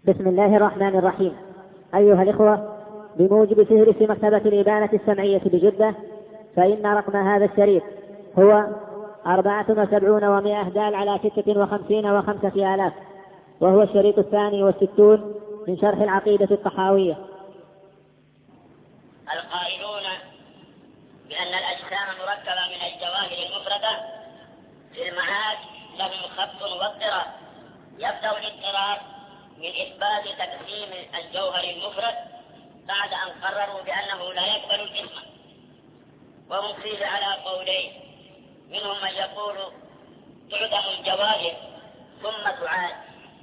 بسم الله الرحمن الرحيم. أيها الإخوة، بموجب فهرس مكتبة الإبانة السمعية بجدة، فإن رقم هذا الشريط هو 74 دال على 56 و5,000، وهو الشريط 62 من شرح العقيدة الطحاوية. القائلون بأن الأجسام مركبة من الجواهر المفردة في المعاد لهم خط واضطراب. يبدأ الاضطراب من إثبات تقسيم الجوهر المفرد بعد أن قرروا بأنه لا يقبل الاسم، وهم فيه على قولين، منهم من يقول تعدم الجواهر ثم تعاد،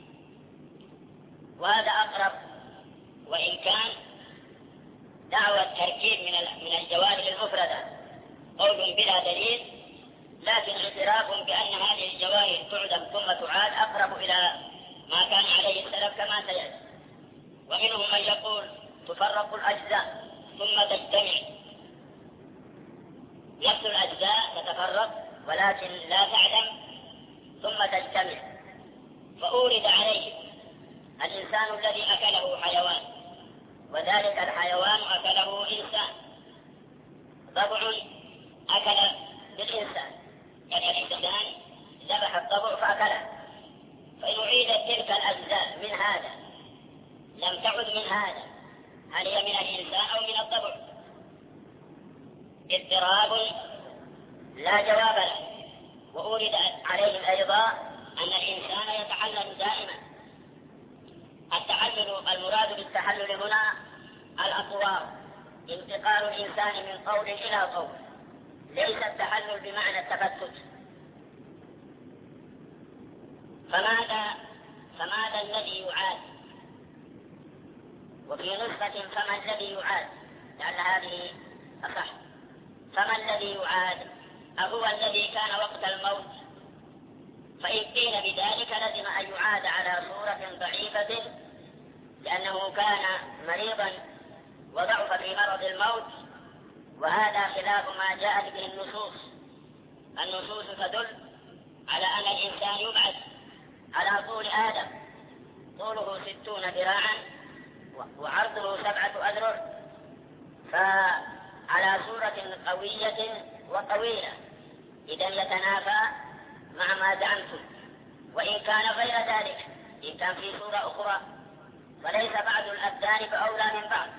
وهذا أقرب، وإن كان دعوى التركيب من الجواهر المفردة قول بلا دليل، لكن اعتراف بأن هذه الجواهر تعدم ثم تعاد أقرب إلى ما كان عليه السلف كما سيأتي. ومنهم من يقول تفرق الأجزاء ثم تجتمع، نفس الأجزاء تتفرق ولكن لا تعدم ثم تجتمع. فأورد عليه الإنسان الذي أكله حيوان، وذلك الحيوان أكله إنسان، ضبع أكل بالإنسان، يعني الإنسان ذبح الضبع فأكله. فإن أعيدت تلك الأجزاء من هذا لم تعد من هذا، هل هي من الإنسان أو من الضبع؟ اضطراب لا جواب له. وأورد عليهم أيضا أن الإنسان يتحلل دائما. التحلل المراد بالتحلل هنا الأطوار، انتقال الإنسان من قول إلى قول، ليس التحلل بمعنى التفتت. فماذا الذي يعاد؟ وفي نسخة فما الذي يعاد، لعل هذه أصح. فما الذي يعاد؟ أهو الذي كان وقت الموت؟ فإن قيل بذلك لزم أن يعاد على صورة ضعيفة، لأنه كان مريضا وضعف في مرض الموت، وهذا خلاف ما جاءت به النصوص. النصوص تدل على أن الإنسان يبعث على طول آدم، طوله 60 ذراعا وعرضه 7 أذرع، فعلى صورة قوية وطويلة، إذا يتنافى مع ما زعمتم. وإن كان غير ذلك، إن كان في صورة أخرى، فليس بعض الأبدان فأولى من بعض.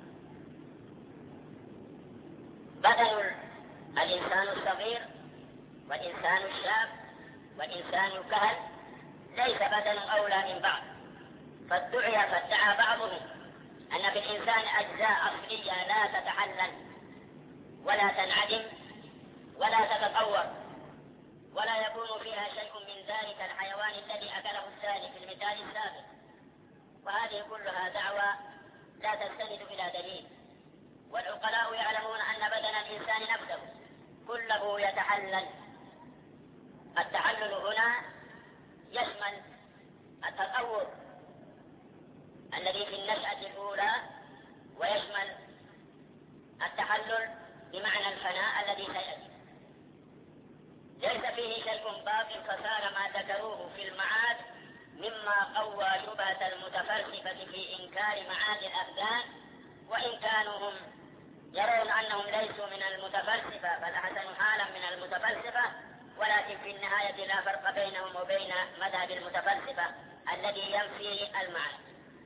بدن الإنسان الصغير والإنسان الشاب والإنسان الكهل ليس بدن أولى من بعض، فادعى بعضهم أن في الإنسان أجزاء أصلية لا تتحلل ولا تنعدم ولا تتطور، ولا يكون فيها شيء من ذلك الحيوان الذي أكله الثاني في المثال السابق. وهذه كلها دعوى لا تستند إلى دليل. والعقلاء يعلمون أن بدن الإنسان نفسه كله يتحلل. التحلل هنا يشمل التطور الذي في النشأة الأولى، ويشمل التحلل بمعنى الفناء الذي سيأتي. ليس فيه شيء باطل، فصار ما ذكروه في المعاد مما قوى شبهة المتفلسفة في إنكار معاد الأبدان، وإن كانوا هم يرون أنهم ليسوا من المتفلسفة بل أحسن حالا من المتفلسفة، ولكن في النهاية لا فرق بينهم وبين مذهب المتفلسفة الذي ينفي المعاد.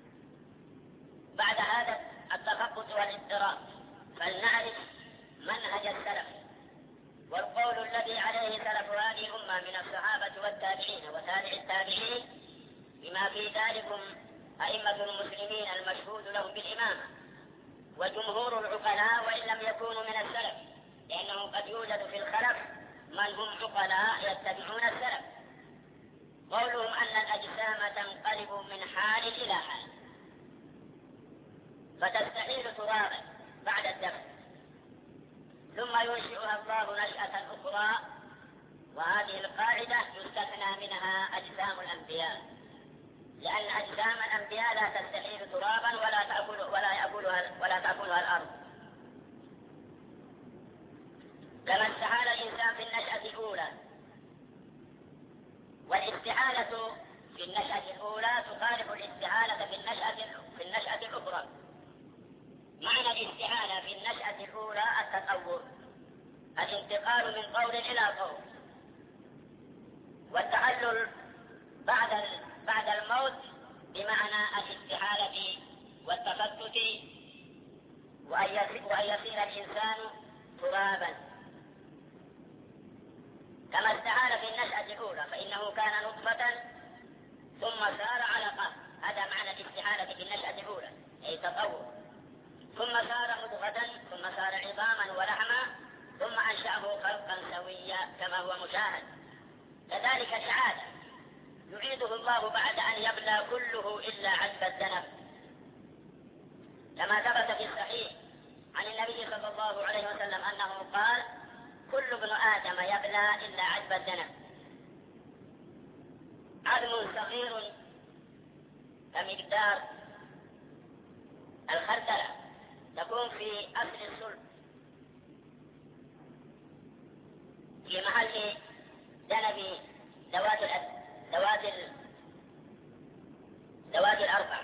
بعد هذا التخبط والاضطراب فلنعرف منهج السلف، والقول الذي عليه سلف هذه الأمة من الصحابة والتابعين وتابع التابعين، بما في ذلكم أئمة المسلمين المشهود لهم بالإمامة، وجمهور العقلاء وإن لم يكونوا من السلف، لأنه قد يوجد في الخلف من هم عقلاء يتبعون السلف. قولهم أن الأجسام تنقلب من حال إلى حال، فتستحيل ترابا بعد الدفن، ثم ينشئها الله نشأة أخرى. وهذه القاعدة يستثنى منها أجسام الأنبياء، لأن أجسام الأنبياء لا تستحيل ترابا ولا تأكلها الأرض. كما استحال الإنسان في النشأة الأولى، والاستحالة في النشأة الأولى تخالف الاستحالة في النشأة الأخرى. معنى الاستحالة في النشأة الأولى التطور، الانتقال من قول إلى قول، والتحلل بعد الموت بمعنى الاستحالة والتفتت، وأن يصير الإنسان ترابا. كما استحال في النشأة الأولى فإنه كان نطفة ثم صار علقة، هذا معنى الاستحالة في النشأة الأولى أي تطور. ثم صار مضغة ثم صار عظاما ولحما ثم أنشأه خلقا سويا كما هو مشاهد. كذلك الإعادة يعيده الله بعد أن يبلى كله إلا عجب الذنب، كما ثبت في الصحيح عن النبي صلى الله عليه وسلم أنه قال: كل ابن آدم يبلى إلا عجب الذنب. عظم صغير كمقدار الخردلة تكون في أصل الصلب في محل ذنب ذوات الأربع،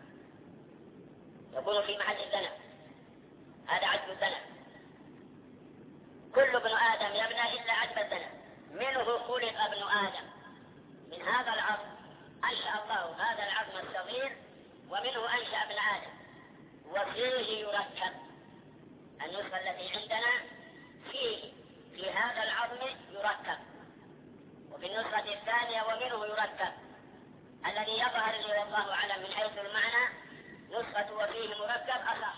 يكون في محل الذنب، هذا عجب الذنب. كل ابن آدم يبلى إلا عجب الذنب، منه خلق ابن آدم، من هذا العظم أنشأ الله هذا العظم الصغير ومنه أنشأ ابن آدم، وفيه يركب. النسخة التي عندنا في هذا العظم يركب، وفي النسخة الثانية ومنه يركب. الذي يظهر لي والله أعلم من حيث المعنى نسخة وفيه مركب أصح،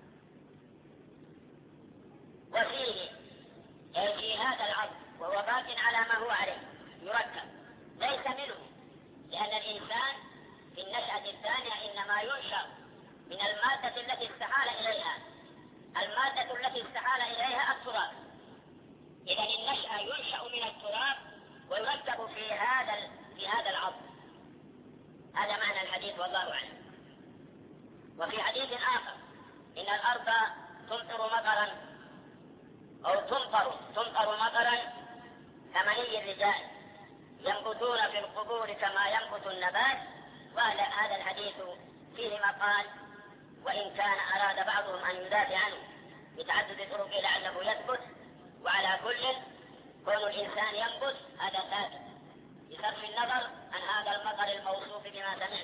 وفيه أي في هذا العظم وهو باق على ما هو عليه يركب، ليس منه، لأن الإنسان في النشأة الثانية إنما ينشأ من المادة التي استحال إليها. المادة التي استحال إليها التراب، إذن النشأة ينشأ من التراب ويركب في هذا العظم. هذا معنى الحديث والله أعلم. وفي حديث آخر: إن الأرض تمطر مطرا أو تمطر مطرا كمني الرجال ينبتون في القبور كما ينبت النبات. وهذا الحديث فيه مقال، وإن كان أراد بعضهم أن يدافع عنه بتعدد الطرق لعله يثبت. وعلى كل كون الإنسان ينبت هذا ثابت بصرف النظر عن هذا المطر الموصوف بما سمعت.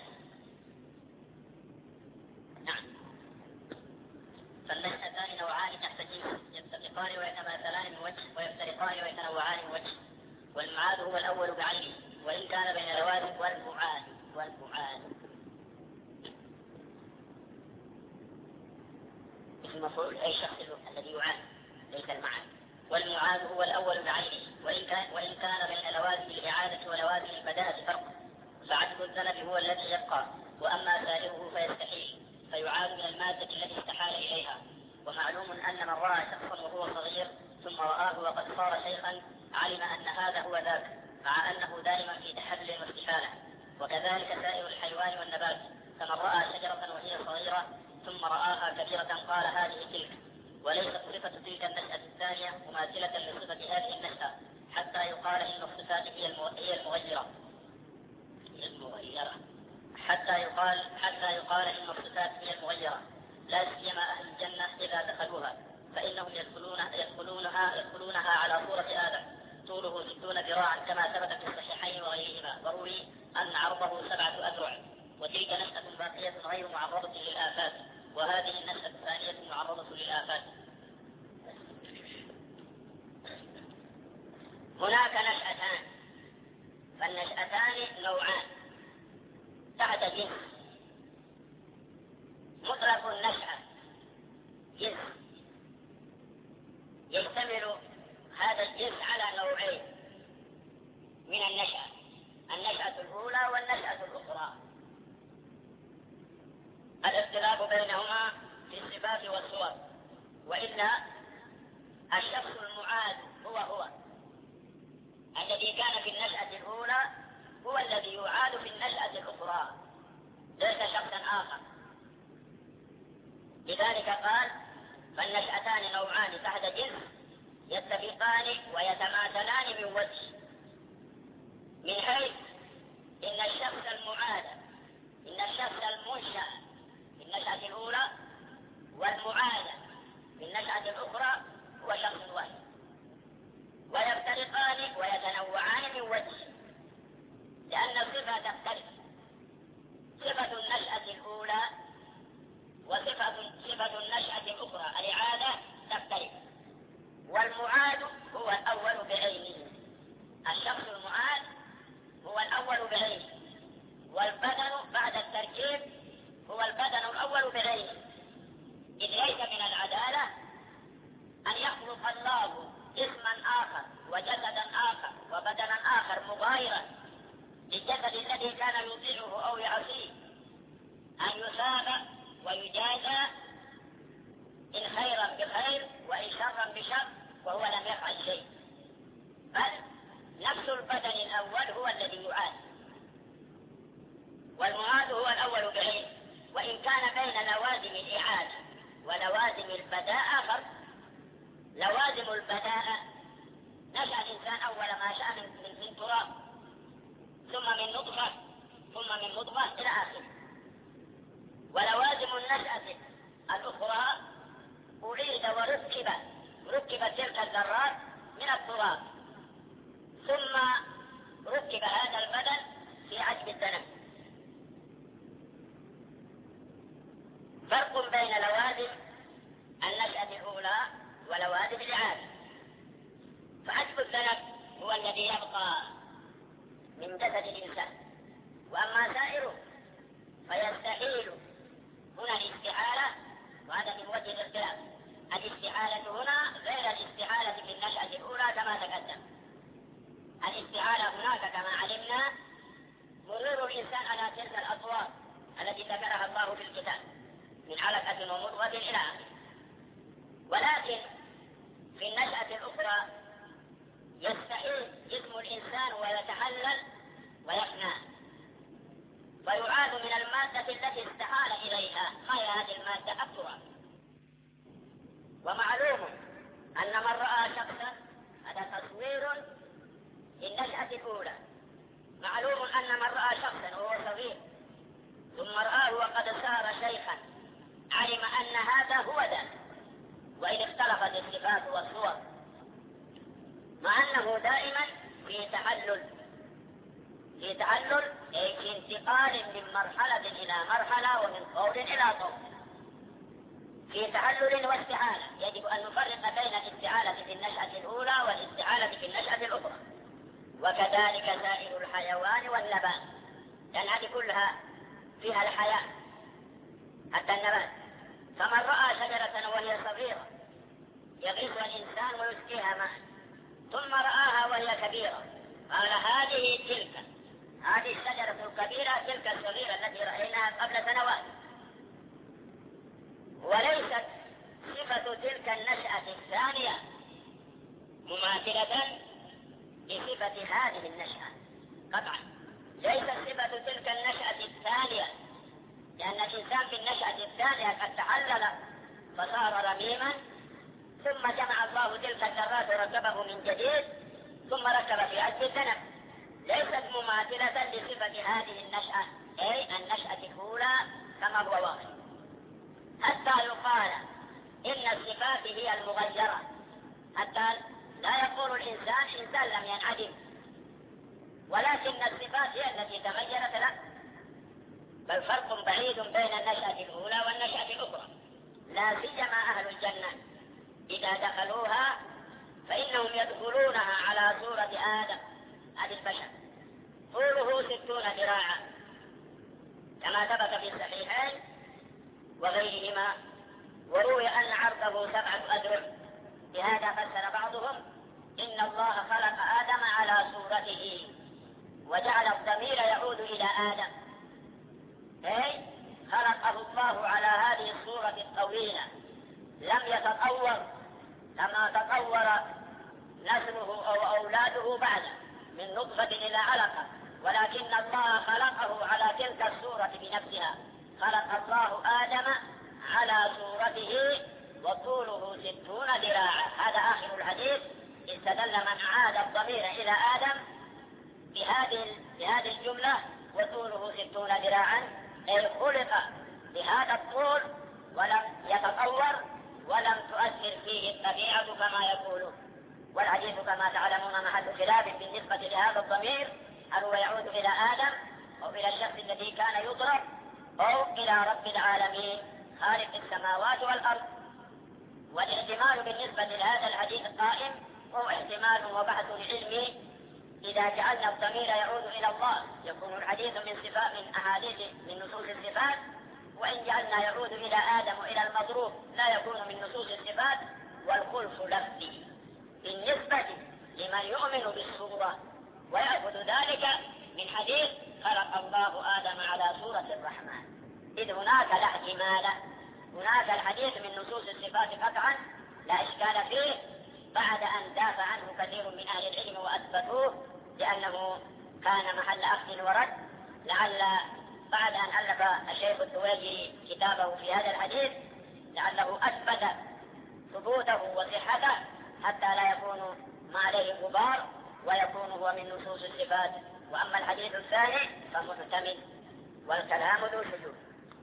نعم. فالنشأتان نوعان تحت جنس يتفقان ويتماثلان من وجه ويفترقان ويتنوعان من وجه، والمعاد هو الأول بعينه وإن كان بين الوارث والفعال. اسم مفعول أي شخص الذي يعاد ليس المعاد. والمعاد هو الأول بعينه وإن كان بين لوازم الإعادة ولوازم البداءة فرق، فعجب الذنب هو الذي يبقى، وأما سائره فيستحيل فيعاد من المادة التي استحال إليها. ومعلوم أن من رأى شخصا وهو صغير ثم رآه وقد صار شيخا علم أن هذا هو ذاك، مع أنه دائما في تحلل واستحالة. وكذلك سائر الحيوان والنبات، فمن رأى شجرة وهي صغيرة ثم رآها كبيرة قال هذه تلك، وليست صفة تلك النشأة الثانية مماثلة لصفة هذه النشأة، حتى يقال إن الصفات هي المغيرة حتى يقال إن الصفات هي المغيرة، لا سيما أهل الجنة إذا دخلوها، فإنهم يدخلونها على صورة آدم طوله 60 ذراعا كما ثبت في الصحيحين وغيرهما، وروي أن عرضه 7 أذرع. وتلك نشأة باقية غير معرضة للآفات، وهذه النشأة الثانية معرضة للآفات. هناك نشأتان، فالنشأتان نوعان تحت جنس. مطلق النشأة جنس يشتمل هذا الجنس على نوعين من النشأة الأولى والنشأة الأخرى. الاختلاف بينهما في الصفات والصور، وإلا الشخص المعاد هو الذي كان في النشأة الأولى هو الذي يعاد في النشأة الأخرى، ليس شخصا آخر. لذلك قال: فالنشأتان نوعان تحت جنس يتفقان ويتماثلان من وجه، من حيث إن الشخص صفتها تختلف. صفة النشأة الأولى صفة النشأة الأخرى الإعادة تختلف. والمعاد هو الأول بعينه، الشخص المعاد هو الأول بعينه، والبدن بعد التركيب هو البدن الأول بعينه. إذ ليس من العدالة أن يخلق الله جسما آخر وجسدا آخر وبدنا آخر مغايرا للجسد الذي كان يطيعه أو يعصيه، أن يثاب ويجازى إن خيرا بخير وإن شرا بشر وهو لم يفعل شيء، بل نفس البدن الأول هو الذي يعاد، والمعاد هو الأول بعينه. وإن كان بين لوازم الإعادة ولوازم البداءة فرق. لوازم البداءة نشأ الإنسان أول ما شاء من تراب، ثم من نطفة، ثم من مضغة إلى آخره. ولوازم النشأة الأخرى أعيد وركبت تلك الذرات من التراب، ثم ركب هذا البدن في عجب الدنم. فرق بين لوازم النشأة الأولى ولوازم الإعادة. فعجب الذنب هو الذي يبقى من جسد الإنسان، وأما سائره فيستحيل. هنا الاستحالة، وهذا من وجه الاختلاف. الاستحالة هنا غير الاستحالة في النشأة الأولى كما تقدم. الاستحالة هناك كما علمنا مرور الإنسان على تلك الأطوار التي ذكرها الله في الكتاب من علقة ومضغة إلى آخره. ولكن في النشأة الأخرى يستحيل جسم الإنسان ويتحلل ويفنى، ويعاد من المادة التي استحال إليها. ما هي هذه المادة؟ التراب. ومعلوم أن من رأى شخصا، هذا تصوير للنشأة الأولى، معلوم أن من رأى شخصا وهو صغير ثم رآه وقد صار شيخا علم أن هذا هو ذاك، وإن اختلفت الصفات والصور، مع أنه دائما في تحلل أي في انتقال من مرحلة إلى مرحلة ومن قول إلى قول، في تحلل واستحالة. يجب أن نفرق بين الاستحالة في النشأة الأولى والاستحالة في النشأة الأخرى، وكذلك سائر الحيوان والنبات، لأن هذه كلها فيها الحياة حتى النبات. فمن رأى شجرة وهي صغيرة يغيثها الإنسان ويسقيها ماء، ثم رآها وهي كبيرة قال هذه الشجرة الكبيرة تلك الصغيرة التي رأيناها قبل سنوات. وليست صفة تلك النشأة الثانية مماثلة لصفة هذه النشأة قطعا. ليست صفة تلك النشأة الثانية، لأن الإنسان في النشأة الثانية قد تحلل فصار رميما، ثم جمع الله تلك الذرات وركبه من جديد، ثم ركب في عجب الذنب. ليست مماثلة لصفة هذه النشأة، أي النشأة الأولى كما هو واضح، حتى يقال إن الصفات هي المغيرة، حتى لا يقول الإنسان لم ينعدم، ولكن الصفات هي التي تغيرت له. بل فرق بعيد بين النشأة الأولى والنشأة الأخرى، لا سيما أهل الجنة إذا دخلوها فإنهم يدخلونها على صورة آدم، هذا البشر، طوله 60 ذراعا كما ثبت في الصحيحين وغيرهما. وروي أن عرضه 7 أذرع. بهذا فسر بعضهم إن الله خلق آدم على صورته، وجعل الضمير يعود إلى آدم، أي خلقه الله على هذه الصورة الطويلة، لم يتطور كما تطور نسله أو أولاده بعده من نطفة إلى علقة، ولكن الله خلقه على تلك الصورة بنفسها. خلق الله آدم على صورته وطوله 60 ذراعا. هذا آخر الحديث. استدل من عاد الضمير إلى آدم بهذه الجملة وطوله 60 ذراعا، أي خلق بهذا الطول ولم يتطور ولم تؤثر فيه الطبيعة كما يقولون. والحديث كما تعلمون محل خلاف بالنسبة لهذا الضمير، هل هو يعود إلى آدم أو إلى الشخص الذي كان يضرب أو إلى رب العالمين خالق السماوات والأرض. والاحتمال بالنسبة لهذا الحديث قائم، وهو احتمال وبحث علمي. إذا جعلنا الضمير يعود إلى الله يكون الحديث من أحاديث من نصوص الصفات، وإن جعلنا يعود إلى آدم وإلى المضروب لا يكون من نصوص الصفات، والخلف لفظي بالنسبة لمن يؤمن بالصورة ويأخذ ذلك من حديث خلق الله آدم على صورة الرحمن، إذ هناك لا احتمال، هناك الحديث من نصوص الصفات قطعا لا إشكال فيه، بعد أن دافع عنه كثير من أهل العلم وأثبتوه لأنه كان محل أخذ ورد. لعل بعد أن ألف الشيخ الدويجي كتابه في هذا الحديث لعله أثبت ثبوته وصحته حتى لا يكون ما عليه غبار ويكون هو من نصوص الصفات. وأما الحديث الثاني فمحتمل والكلام ذو شذوذ.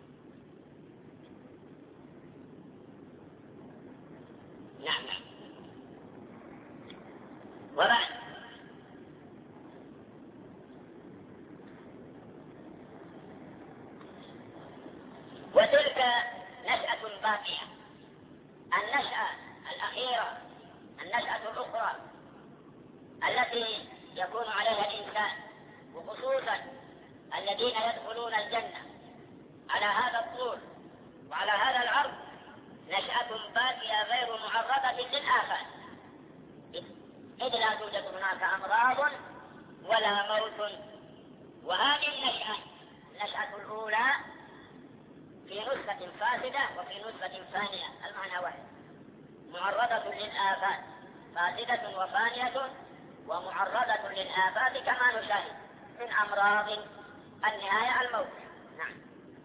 نعم. وبعد وتلك نشأة باقية، النشأة الأخيرة، النشأة الأخرى التي يكون عليها الإنسان، وخصوصا الذين يدخلون الجنة على هذا الطول وعلى هذا العرض، نشأة باقية غير معرضة للآفات، إذ لا توجد هناك أمراض ولا موت. وهذه النشأة الأولى في نسخة فاسدة وفي نسخة فانية، المعنى واحد، معرضة للآفات، فاسدة وفانية ومعرضة للآفات كما نشاهد من أمراض النهاية الموت. نعم.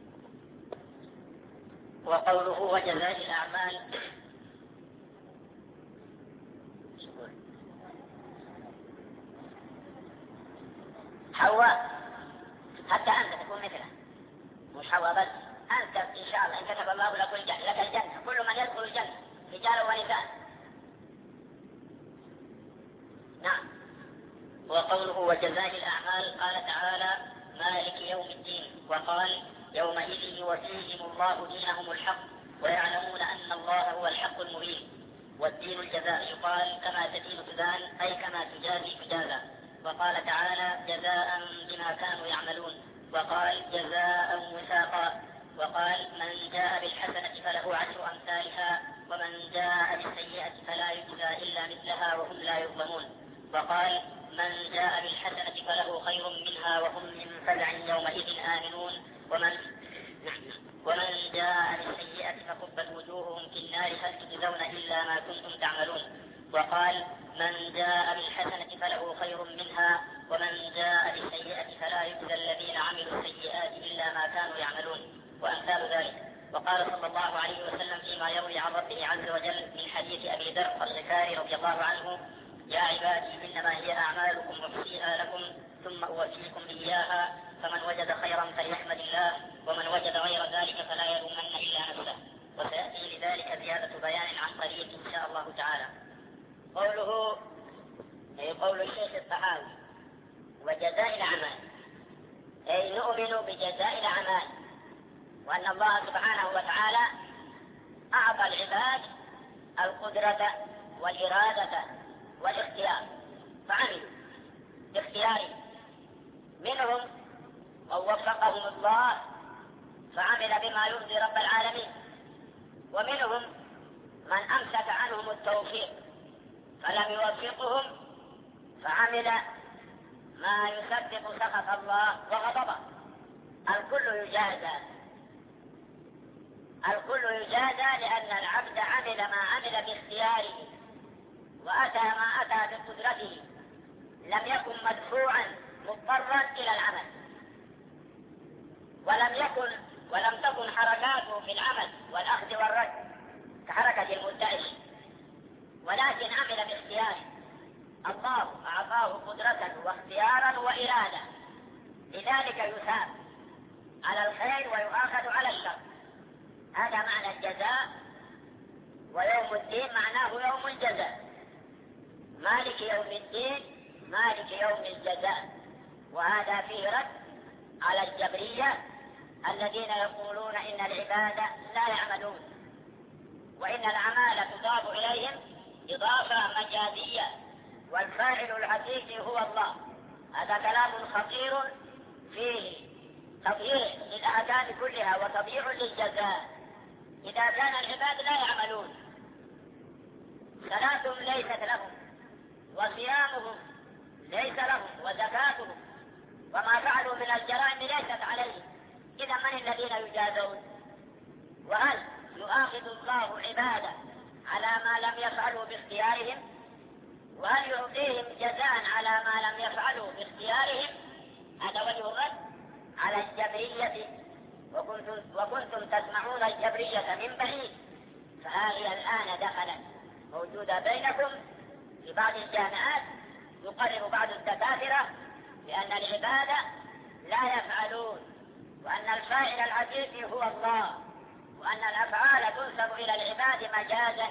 وقوله وجزاء الأعمال، حواء حتى أنت تكون مثله، مش حواء بس، أنت إن شاء الله إن كتب الله لك الجنة، كل من يدخل الجنة رجال ونساء. نعم. وقوله وجزاء الأعمال، قال تعالى مالك يوم الدين، وقال يومئذ يوفيهم الله دينهم الحق ويعلمون أن الله هو الحق المبين. والدين الجزاء، يقال كما تدين تدان، أي كما تجازي تجازى. وقال تعالى جزاء بما كانوا يعملون، وقال جزاء وفاقا. وقال من جاء بالحسنة فله 10 أمثالها ومن جاء بالسيئة فلا يجزى إلا مثلها وهم لا يظلمون. وقال من جاء بالحسنة فله خير منها وهم من فزع يومئذ آمنون. ومن جاء بالسيئة فكبت وجوههم في النار هل تجزون إلا ما كنتم تعملون. وقال من جاء بالحسنة فله خير منها ومن جاء بالسيئة فلا يجزى الذين عملوا السيئات إلا ما كانوا يعملون، وأمثال ذلك. وقال صلى الله عليه وسلم فيما يروي عن ربه عز وجل من حديث أبي ذر الغفاري رضي الله عنه يا عبادي إنما هي أعمالكم أحصيها لكم ثم أوفيكم إياها، فمن وجد خيرا فليحمد الله ومن وجد غير ذلك فلا يلومن إلا نفسه. وسيأتي لذلك زيادة بيان عن قريب إن شاء الله تعالى. قوله أي قول الشيخ الطحاوي وجزاء الأعمال، أي نؤمن بجزاء الأعمال، وأن الله سبحانه وتعالى أعطى العباد القدرة والإرادة والاختيار فعملوا باختيارهم، منهم من وفقهم الله فعمل بما يرضي رب العالمين، ومنهم من أمسك عنهم التوفيق فلم يوفقهم فعمل ما يسبب سخط الله وغضبه. الكل يجازى لأن العبد عمل ما عمل باختياره وأتى ما أتى بقدرته، لم يكن مدفوعا مضطرا إلى العمل، ولم تكن حركاته في العمل والأخذ والرد كحركة المدعش، ولكن عمل باختياره. الله أعطاه قدرة واختيارا وإرادة، لذلك يثاب على الخير ويؤاخذ على الشر. هذا معنى الجزاء. ويوم الدين معناه يوم الجزاء، مالك يوم الدين مالك يوم الجزاء. وهذا فيه رد على الجبرية الذين يقولون إن العباد لا يعملون، وإن الأعمال تضاف إليهم إضافة مجازية، والفاعل الحقيقي هو الله. هذا كلام خطير فيه تضييع للأعداد كلها وتضييع للجزاء. إذا كان العباد لا يعملون، صلاتهم ليست لهم، وصيامهم ليس لهم، وزكاتهم وما فعلوا من الجرائم ليست عليهم، إذا من الذين يجازون؟ وهل يؤاخذ الله عباده على ما لم يفعلوا باختيارهم؟ وهل يعطيهم جزاء على ما لم يفعلوا باختيارهم؟ هذا وجه الرد على الجبرية. وكنتم تسمعون الجبرية من بعيد، فهذه الآن دخلت موجودة بينكم في بعض الجامعات. يقرر بعض الدكاترة بأن العباد لا يفعلون، وأن الفاعل الحقيقي هو الله، وأن الأفعال تنسب إلى العباد مجازا.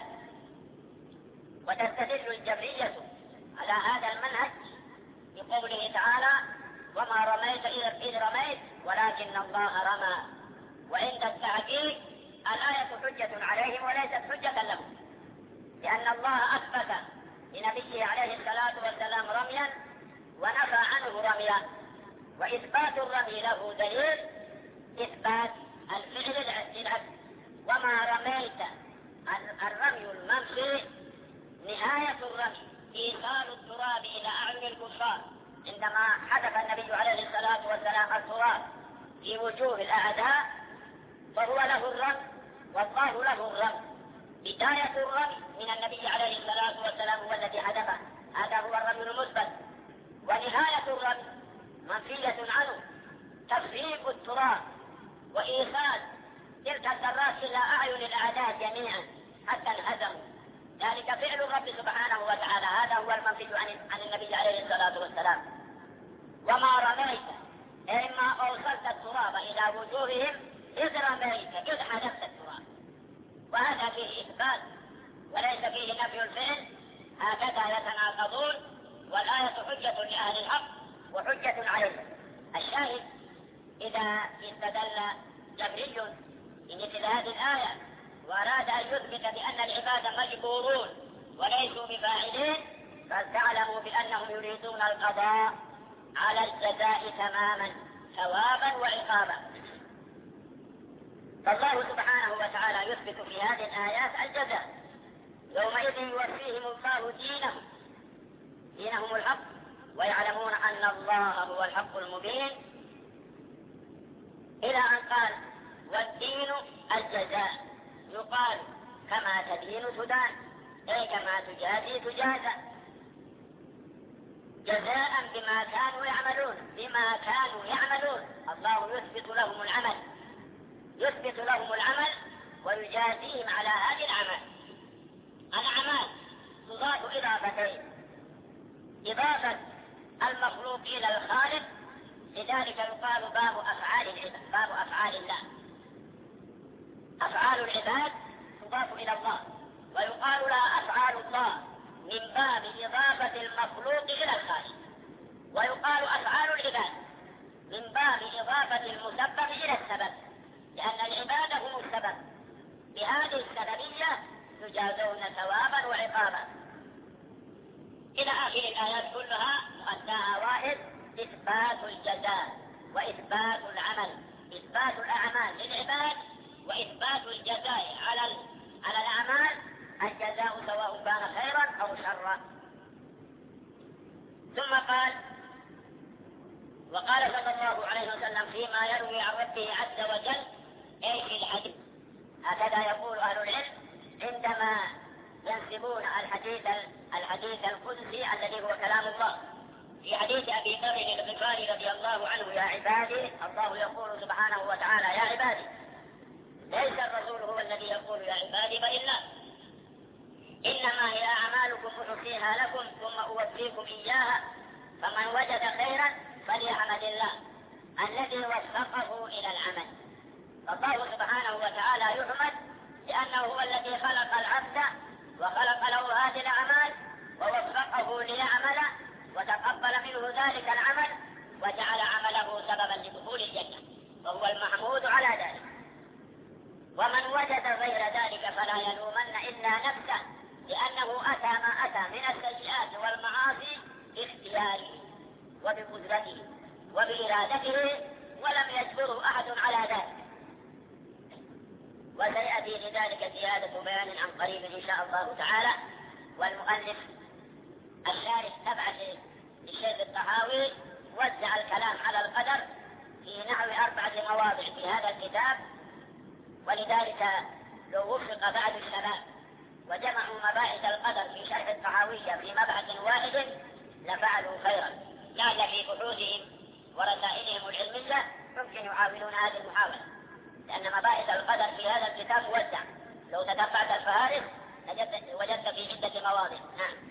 وتستدل الجبرية على هذا المنهج بقوله تعالى: وما رميت إذ رميت ولكن الله رمى. وعند التحقيق الآية حجة عليهم وليست حجة لهم، لأن الله أثبت لنبيه عليه الصلاة والسلام رميا ونفى عنه رميا، وإثبات الرمي له دليل إثبات الفعل للعبد. وما رميت الرمي المنفي نهاية الرمي إيصال التراب إلى أعين الكفار. عندما حدث النبي عليه الصلاة والسلام التراب في وجوه الأعداء فهو له الرمي والله له الرمي. بداية الرمي من النبي عليه الصلاة والسلام هو الذي حدث، هذا هو الرمي المثبت. ونهاية الرمي منفية عنه تفريق التراب وإيصال تلك الذرات إلى أعين الأعداء جميعا حتى انهزموا. ذلك فعل الرب سبحانه وتعالى، هذا هو المنفي عن النبي عليه الصلاة والسلام. وما رميت أي ما أوصلت التراب إلى وجوههم إذ رميت، إذ حدثت التراب. وهذا فيه إثبات وليس فيه نفي الفعل، هكذا يتناقضون، والآية حجة لأهل الحق وحجة عليهم. الشاهد إذا استدل جبري بمثل هذه الآية وأراد أن يثبت بأن العباد مجبورون وليسوا بفاعلين، فلتعلموا بأنهم يريدون القضاء على الجزاء تماما ثوابا وعقابا. فالله سبحانه وتعالى يثبت في هذه الآيات الجزاء. يومئذ يوفيهم الله دينهم الحق، ويعلمون أن الله هو الحق المبين، إلى أن قال: والدين الجزاء. يقال كما تدين تدان، أي كما تجازي تجازى، جزاء بما كانوا يعملون. الله يثبت لهم العمل ويجازيهم على هذه الأعمال. الأعمال تضاف إضافتين: إضافة المخلوق إلى الخالق، لذلك يقال باب أفعال الله. أفعال العباد تضاف إلى الله، ويقال لها أفعال الله من باب إضافة المخلوق إلى الخالق. ويقال أفعال العباد من باب إضافة المسبب إلى السبب، لأن العباد هم السبب. بهذه السببية يجازون ثوابا وعقابا إلى آخر الآيات كلها. مؤداها واحد: إثبات الجزاء وإثبات العمل، إثبات الأعمال للعباد وإثبات الجزاء على الأعمال. الجزاء سواء كان خيرا أو شرا. ثم قال: وقال صلى الله عليه وسلم فيما يروي عن ربه عز وجل، أي في الحديث. هكذا يقول أهل العلم عندما ينسبون الحديث القدسي الذي هو كلام الله. في حديث أبي ذر الغفاري رضي الله عنه: يا عبادي، الله يقول سبحانه وتعالى: يا عبادي. ليس الرسول هو الذي يقول يا عبادي، بل الله. إنما هي أعمالكم أحصيها لكم ثم أوفيكم إياها، فمن وجد خيرا فليحمد الله الذي وفقه إلى العمل. فالله سبحانه وتعالى يحمد لأنه هو الذي خلق العبد وخلق له هذه الأعمال ووفقه ليعمل وتقبل منه ذلك العمل، وجعل عمله سببا لدخول الجنة، وهو المحمود على ذلك. ومن وجد غير ذلك فلا يلومن إلا نفسه، لأنه أتى ما أتى من السيئات والمعاصي باختياره وبقدرته وبإرادته، ولم يجبره أحد على ذلك. وسيأتي لذلك زيادة بيان عن قريب إن شاء الله تعالى. والمؤلف الشارح تبع للشيخ الطحاوي وزع الكلام على القدر في نحو 4 مواضع في هذا الكتاب، ولذلك لو وفق بعض الشباب وجمعوا مباحث القدر في شرح الطحاوية في مبحث واحد لفعلوا خيرا. لعل في بحوثهم ورسائلهم العلمية ممكن يحاولون هذه المحاولة، لأن مباحث القدر في هذا الكتاب موزع. لو تتبعت الفهارس وجدت في عدة مواضع. نعم.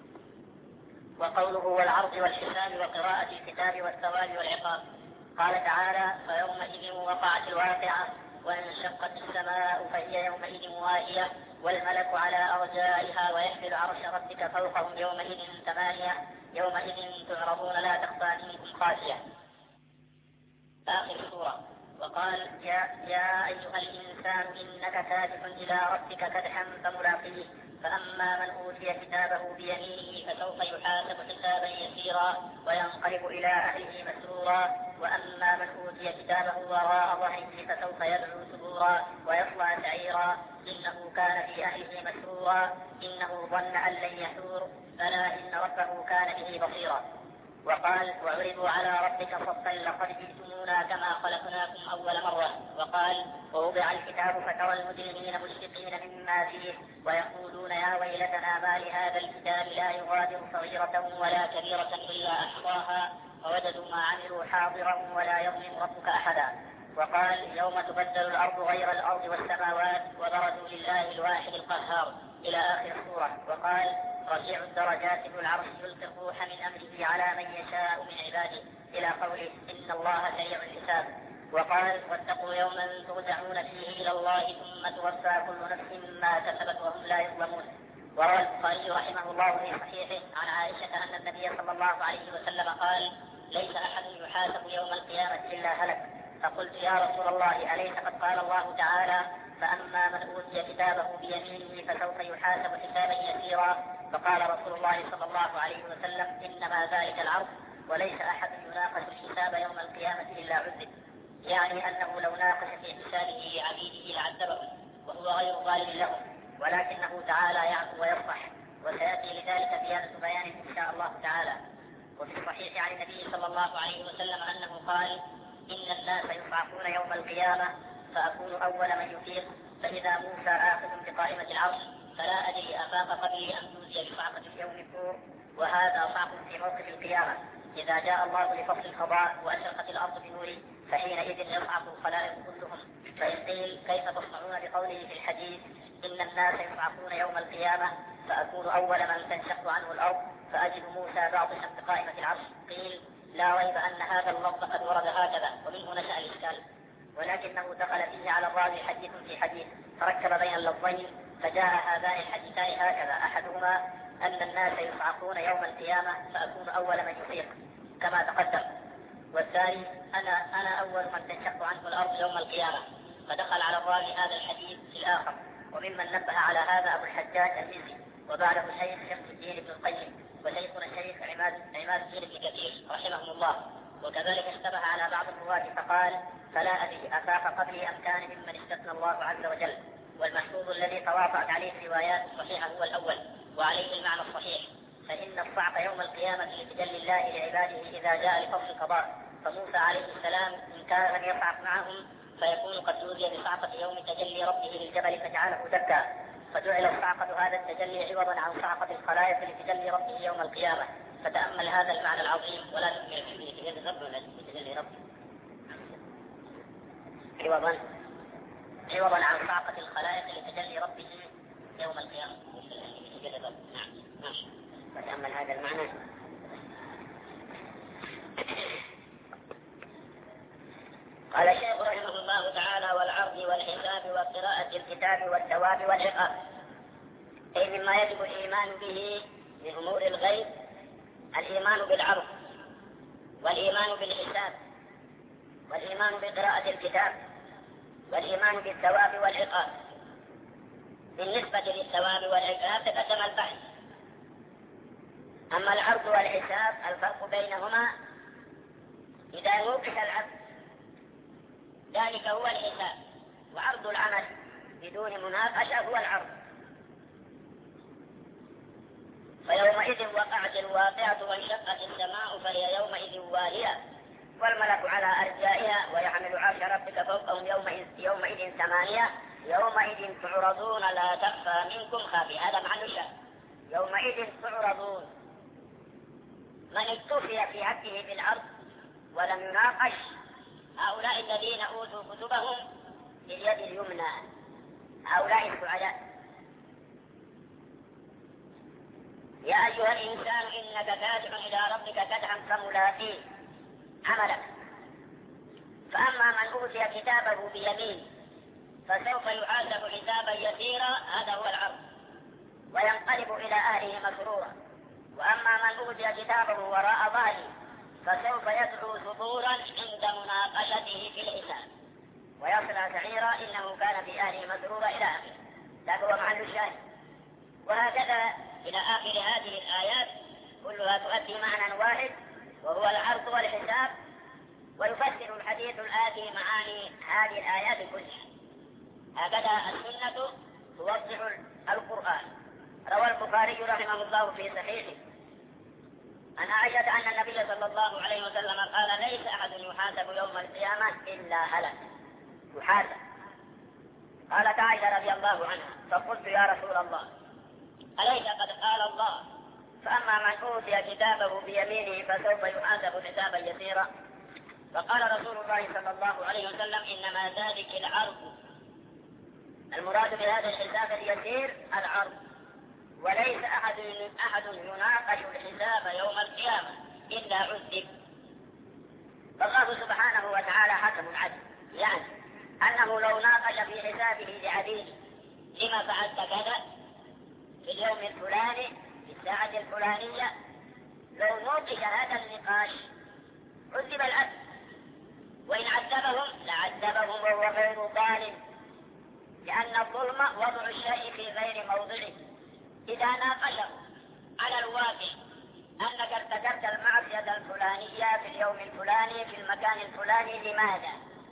وقوله والعرض والحساب وقراءة الكتاب والثواب والعقاب. قال تعالى: فيومئذ وقعت الواقعة وانشقت السماء فهي يومئذ واهية والملك على أرجائها ويحمل عرش ربك فوقهم يومئذ 8 يومئذ تعرضون لا تخفى منكم خافية. آخر السورة. وقال: يا أيها الإنسان إنك كادح إلى ربك كدحا فملاقيه فأما من أوتي كتابه بيمينه فسوف يحاسب حسابا يسيرا وينقلب إلى أهله مسرورا وأما من أوتي كتابه وراء ظهره فسوف يدعو ثبورا ويصلى سعيرا إنه كان في أهله مسرورا إنه ظن أن لن يحور بلى إن ربه كان به بصيرا. وقال: وعرضوا على ربك صفا لقد جئتمونا كما خلقناكم أول مرة. وقال: ووضع الكتاب فترى المجرمين مشفقين مما فيه ويقولون يا ويلتنا ما لهذا الكتاب لا يغادر صغيرة ولا كبيرة إلا أحصاها ووجدوا ما عملوا حاضرا ولا يظلم ربك أحدا. وقال: يوم تبدل الأرض غير الأرض والسماوات وبرزوا لله الواحد القهار إلى آخر السورة. وقال: رفيع الدرجات ذو العرش يلقي الروح من أمره على من يشاء من عباده إلى قوله: إن الله سريع الحساب. وقال: واتقوا يوما ترجعون فيه إلى الله ثم توفى كل نفس ما كسبت وهم لا يظلمون. وروى البخاري رحمه الله في صحيحه عن عائشة أن النبي صلى الله عليه وسلم قال: ليس أحد يحاسب يوم القيامة إلا هلك. فقلت: يا رسول الله أليس قد قال الله تعالى: فأما من أوتي كتابه بيمينه فسوف يحاسب حسابا يسيرا؟ فقال رسول الله صلى الله عليه وسلم: إنما ذلك العرض وليس أحد يناقش الحساب يوم القيامة إلا عذب، يعني أنه لو ناقش في حسابه عبيده لعذبهم وهو غير ظالم لهم، ولكنه تعالى يعفو ويصفح. وسيأتي لذلك زيادة بيان إن شاء الله تعالى. وفي الصحيح عن النبي صلى الله عليه وسلم أنه قال: إن الناس يصعقون يوم القيامة فأكون أول من يفيق، فإذا موسى آخذ بقائمة العرش فلا أدري أفاق قبلي أم توزي بصعقة اليوم الكور. وهذا صعق في موقف القيامة إذا جاء الله لفصل القضاء وأشرقت الأرض بنوره، فحينئذ يصعق الخلائق كلهم. فإن قيل: كيف تصنعون بقوله في الحديث إن الناس يصعقون يوم القيامة فأكون أول من تنشق عنه الأرض فأجد موسى باطشا بقائمة العرش؟ قيل: لا ريب أن هذا اللفظ قد ورد هكذا، ومنه نشأ الإشكال، ولكنه دخل فيه على الراوي حديث في حديث فركب بين اللفظين، فجاء هذان الحديثان هكذا: أحدهما أن الناس يصعقون يوم القيامة فأكون أول من يفيق كما تقدم، والثاني أنا أول من تنشق عنه الأرض يوم القيامة، فدخل على الراوي هذا الحديث في الآخر. وممن نبه على هذا أبو الحجاج المزي، وبعده الشيخ شمس الدين ابن القيم، وشيخنا الشيخ عماد الدين بن كثير رحمهم الله. وكذلك اشتبه على بعض الرواة فقال: فلا أدري أفاق قبلي أم كان ممن استثنى الله عز وجل. والمحفوظ الذي تواطأت عليه الروايات الصحيحة هو الأول، وعليه المعنى الصحيح، فإن الصعق يوم القيامة لتجلي الله لعباده إذا جاء لفصل القضاء. فموسى عليه السلام إن كان لم يصعق معهم فيكون قد جوزي بصعقة يوم تجلي ربه للجبل فجعله دكا، فجعل صعقة هذا التجلي عوضا عن صعقة الخلائق لتجلي ربه يوم القيامة. فتأمل هذا المعنى العظيم ولا تؤمن به تجلي ربه ولا تجلي ربه عوضا عن صعقة الخلائق لتجلي ربه يوم القيامة. نعم. فتأمل هذا المعنى. قال الشيخ رحمه الله تعالى: والعرض والحساب وقراءة الكتاب والثواب والعقاب، أي مما يجب الإيمان به من أمور الغيب الإيمان بالعرض والإيمان بالحساب، والإيمان بقراءة الكتاب، والإيمان بالثواب والعقاب. بالنسبة للثواب والعقاب تقدم البحث. أما العرض والحساب الفرق بينهما إذا نوقش العبد ذلك هو الحساب، وعرض العمل بدون مناقشة هو العرض. فيومئذ وقعت الواقعة وانشقت السماء فهي يومئذ واهية والملك على أرجائها ويحمل عرش ربك فوقهم يومئذ ثمانية يومئذ تعرضون لا تخفى منكم خافية. هذا معنى الشهر. يومئذ تعرضون، من اكتفي في حقه بالعرض ولم يناقش هؤلاء الذين أوتوا كتبهم باليد اليمنى، هؤلاء السعداء. يا أيها الإنسان إنك كادح إلى ربك كدحا فملاقيه عملك. فأما من أوتي كتابه بيمين فسوف يحاسب حسابا يسيرا، هذا هو العرض، وينقلب إلى أهله مسرورا. وأما من أوتي كتابه وراء ظهره فسوف يدعو ثبورا عند مناقشته في الحساب ويصلى سعيرا إنه كان في أهله مسرورا إلى آخره. ذاك هو محل الشاهد. وهكذا إلى آخر هذه الآيات كلها تؤدي معنى واحد وهو العرض والحساب. ويفسر الحديث الآتي معاني هذه الآيات كلها. هكذا السنة توضح القرآن. روى البخاري رحمه الله في صحيحه عن عائشة أن النبي صلى الله عليه وسلم قال: ليس أحد يحاسب يوم القيامة إلا هلك. يحاسب. قالت عائشة رضي الله عنها: فقلت يا رسول الله أليس قد قال الله: فأما من أوتي كتابه بيمينه فسوف يحاسب حسابا يسيرا؟ فقال رسول الله صلى الله عليه وسلم: إنما ذلك العرض. المراد بهذا الحساب اليسير العرض، وليس أحد يناقش الحساب يوم القيامة إلا عذب. فالله سبحانه وتعالى حكم عدل، يعني أنه لو ناقش في حسابه لعبيده: لما فعلت كذا في اليوم الفلاني في الساعة الفلانية، لو نوقش هذا النقاش عذب العبد، وإن عذبهم لعذبهم وهو غير ظالم، لأن الظلم وضع الشيء في غير موضعه. إذا ناقشه على الواقع أنك ارتكبت المعصية الفلانية في اليوم الفلاني في المكان الفلاني، لماذا؟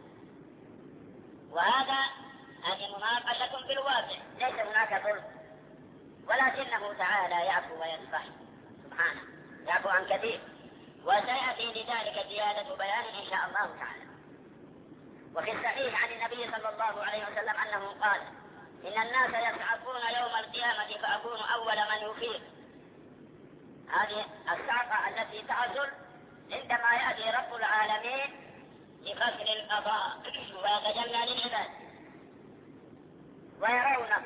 هذه مناقشة بالواقع، ليس هناك ظلم، ولكنه تعالى يعفو ويصفح سبحانه، يعفو عن كثير. وسيأتي لذلك زيادة بيان إن شاء الله تعالى. وفي الصحيح عن النبي صلى الله عليه وسلم أنه قال: إن الناس يصعقون يوم القيامة فأكون أول من يفيق. هذه الصعقة التي تحصل عندما يأتي رب العالمين لفصل القضاء ويتجلى للعباد، ويرونه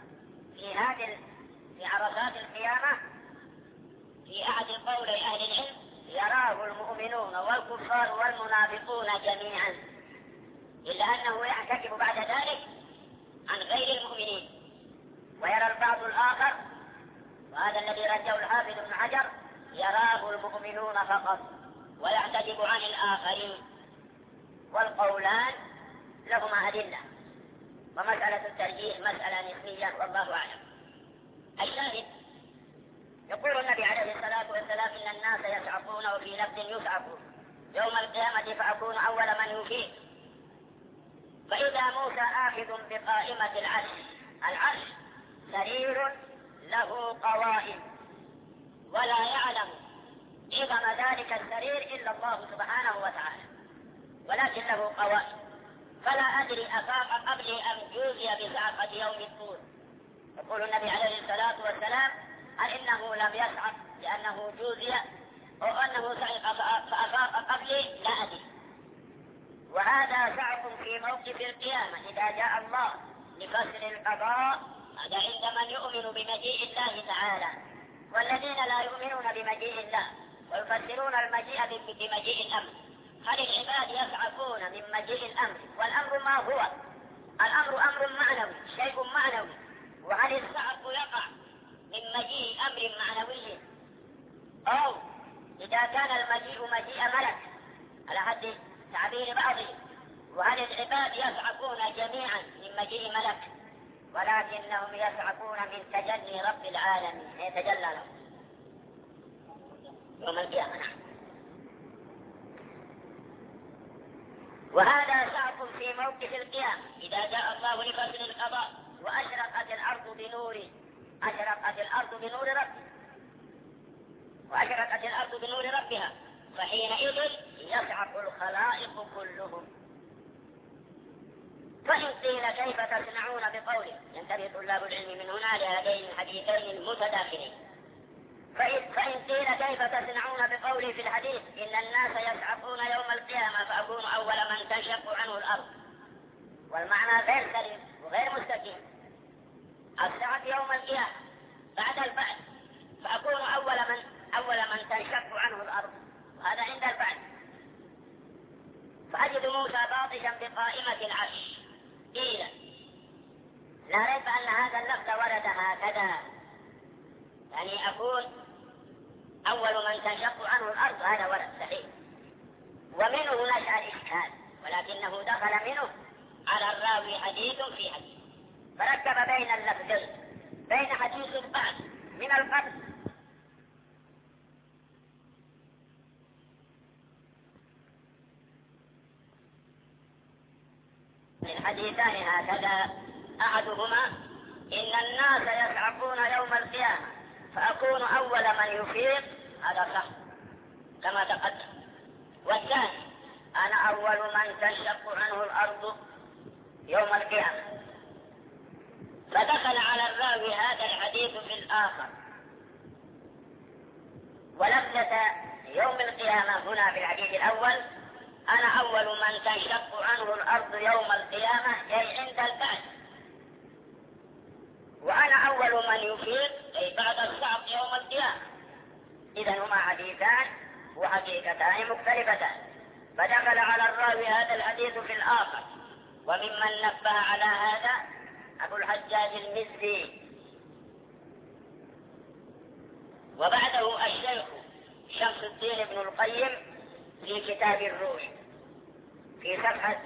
في عرصات القيامة. في أحد قول أهل العلم: يراه المؤمنون والكفار والمنافقون جميعا، إلا أنه يحتجب بعد ذلك عن غير المؤمنين. ويرى البعض الآخر، وهذا الذي رجه الحافظ ابن حجر: يراه المؤمنون فقط ويحتجب عن الآخرين. والقولان لهما أدلة، ومسألة الترجيح مسألة نسبية والله أعلم. الشاهد يقول النبي عليه الصلاة والسلام: إن الناس يصعقون، وفي لفظ يصعقون يوم القيامة فأكون أول من يفيق. فإذا موسى آخذ بقائمة العرش سرير له قوائم، ولا يعلم عظم ذلك السرير إلا الله سبحانه وتعالى، ولكن له قوائم. فلا أدري أفاق قبلي أم جوزي بصعقة يوم الطور. يقول النبي عليه الصلاة والسلام: هل إنه لم يصعق لأنه جوزي أو أنه صعق فأفاق قبلي؟ لا أدري. وهذا صعق في موقف القيامة إذا جاء الله لفصل القضاء. هذا عند من يؤمن بمجيء الله تعالى. والذين لا يؤمنون بمجيء الله ويفسرون المجيء بمجيء الأمر، هل العباد يصعقون من مجيء الأمر؟ والأمر ما هو؟ الأمر أمر معنوي، شيء معنوي. وهل الصعق يقع من مجيء أمر معنوي أو إذا كان المجيء مجيء ملك على حد تعبير بعضهم، وهل العباد يصعقون جميعا من مجيء ملك؟ ولكنهم يصعقون من تجلي رب العالمين، يتجلى لهم يوم القيامة. وهذا صعق في موقف القيامة إذا جاء الله لفصل القضاء وأشرقت الأرض بنور ربها، فحينئذ يصعق الخلائق كلهم. فإن قيل كيف تصنعون بقوله، ينتبه طلاب العلم من هنا لهذين الحديثين المتداخلين. فإن قيل كيف تصنعون بقوله في الحديث إن الناس يصعقون يوم القيامة فأكون أول من تنشق عنه الأرض، والمعنى غير سليم وغير مستقيم. الصعق يوم القيامة بعد البعث، فأكون أول من تنشق عنه الأرض، وهذا عند البعث. فأجد موسى باطشا بقائمة العرش. قيل لا ريب أن هذا اللفظ ورد هكذا، يعني أكون أول من تنشق عنه الأرض، هذا ورد صحيح، ومنه نشأ الإشكال، ولكنه دخل منه على الراوي حديث في حديث، فركب بين اللفظين، بين حديث البعث من القبر الحديثان هكذا. أحدهما إن الناس يصعقون يوم القيامة فأكون أول من يفيق، هذا صح كما تقدم. والثاني أنا أول من تنشق عنه الأرض يوم القيامة، فدخل على الراوي هذا الحديث في الآخر. ولفظة يوم القيامة هنا في الحديث الأول أنا أول من تنشق عنه الأرض يوم القيامة، أي عند البعث، وأنا أول من يفيق أي بعد الصعق يوم القيامة. إذن هما حديثان وحقيقتان مختلفتان، فدخل على الراوي هذا الحديث في الآخر. وممن نبه على هذا أبو الحجاج المزي، وبعده الشيخ شمس الدين ابن القيم في كتاب الروح في صفحة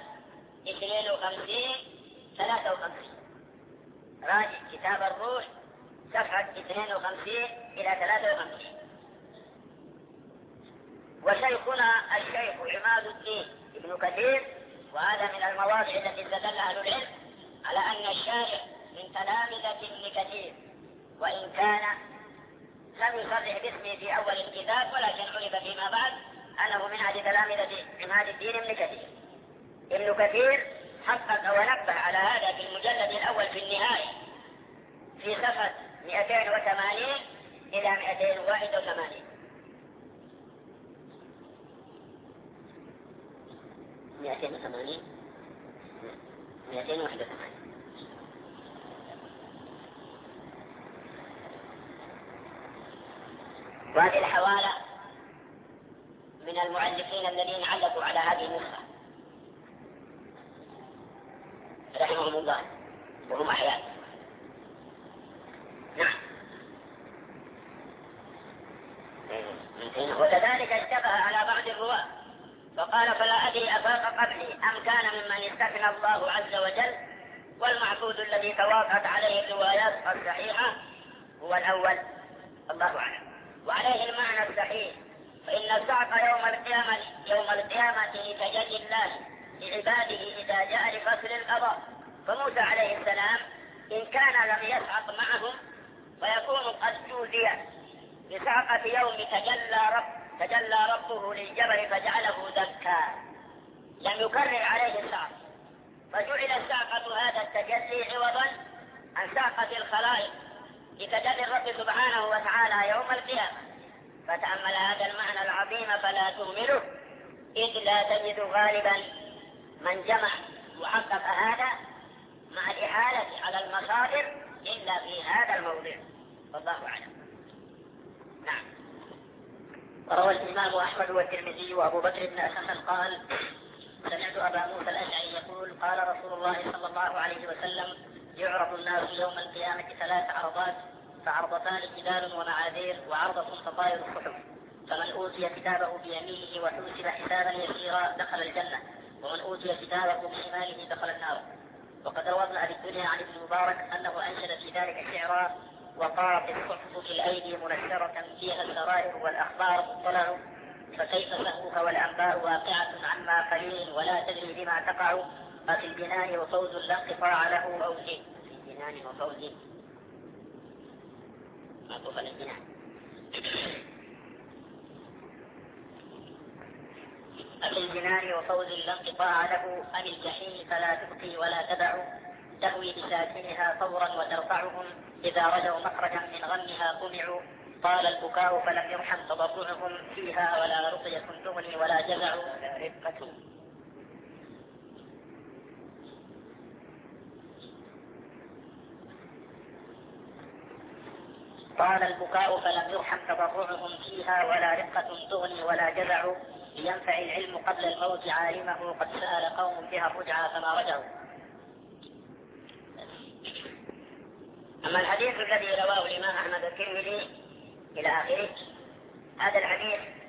52-53. راجع كتاب الروح صفحة 52 إلى 53. وشيخنا الشيخ عماد الدين ابن كثير، وهذا من المواضع التي استدل أهل العلم على أن الشارع من تلامذة ابن كثير، وإن كان لم يصرح باسمه في أول الكتاب، ولكن عرف فيما بعد أنه من أحد تلامذة عماد الدين ابن كثير. ابن كثير حقق ونبه على هذا في المجلد الأول في النهاية في صفحة 280 إلى 281. 281 281. وهذه الحوالة من المؤلفين الذين علقوا على هذه النسخة رحمهم الله وهم أحياء. نعم. وكذلك اشتبه على بعض الرواة فقال فلا أدري أفاق قبلي أم كان ممن استثنى الله عز وجل، والمعبود الذي توافقت عليه الروايات الصحيحة هو الأول، الله أعلم. وعليه المعنى الصحيح، فإن الصعق يوم القيامة لتجلي الله لعباده إذا جاء لفصل القضاء. فموسى عليه السلام إن كان لم يصعق معهم فيكون قد جوزي بصعقة يوم تجلى ربه للجبل فجعله دكا، لم يكرر عليه الصعق، فجعل الصعقة هذا التجلي عوضا عن صعقة الخلائق لتجلي الرب سبحانه وتعالى يوم القيامة. فتأمل هذا المعنى العظيم فلا تهمله، إذ لا تجد غالبا من جمع وحقق هذا مع الإحالة على المصادر إلا في هذا الموضع، والله أعلم. نعم. وروى الإمام أحمد والترمذي وأبو بكر بن أسحل قال سمعت أبا موسى الأشعري يقول قال رسول الله صلى الله عليه وسلم يعرض الناس يوم القيامة 3 عرضات، فعرضتان جبال ومعاذير، وعرضة تطاير الصحف، فمن أوتي كتابه بيمينه وحوسب حسابا يسيرا دخل الجنة، ومن أوتي كتابه بشماله دخل النار. وقد روى ابن أبي الدنيا عن ابن مبارك أنه أنشد في ذلك شعرا: وطارت الصحف في الأيدي منشرة فيها السرائر والأخبار مطلع، فكيف سهوك والأنباء واقعة عما قليل ولا تدري بما تقع، ففي البنان وفوز لا انقطاع له أو زين. في البنان وفوز معطوفا البنان. أفي الجنان وفوز لا انقطاع له، أم الجحيم فلا تبقي ولا تدع، تهوي بساكنها فورا وترفعهم، إذا رجوا مخرجا من غمها طمعوا، طال البكاء فلم يرحم تضرعهم فيها، ولا رقية تغني ولا جزع رفقة. طال البكاء فلم يرحم تضرعهم فيها، ولا رفقة تغني ولا جزع، لينفع العلم قبل الموت عالمه، قد سأل قوم بها الرجعى فما رجعوا. أما الحديث الذي رواه الإمام أحمد الترمذي إلى آخره، هذا الحديث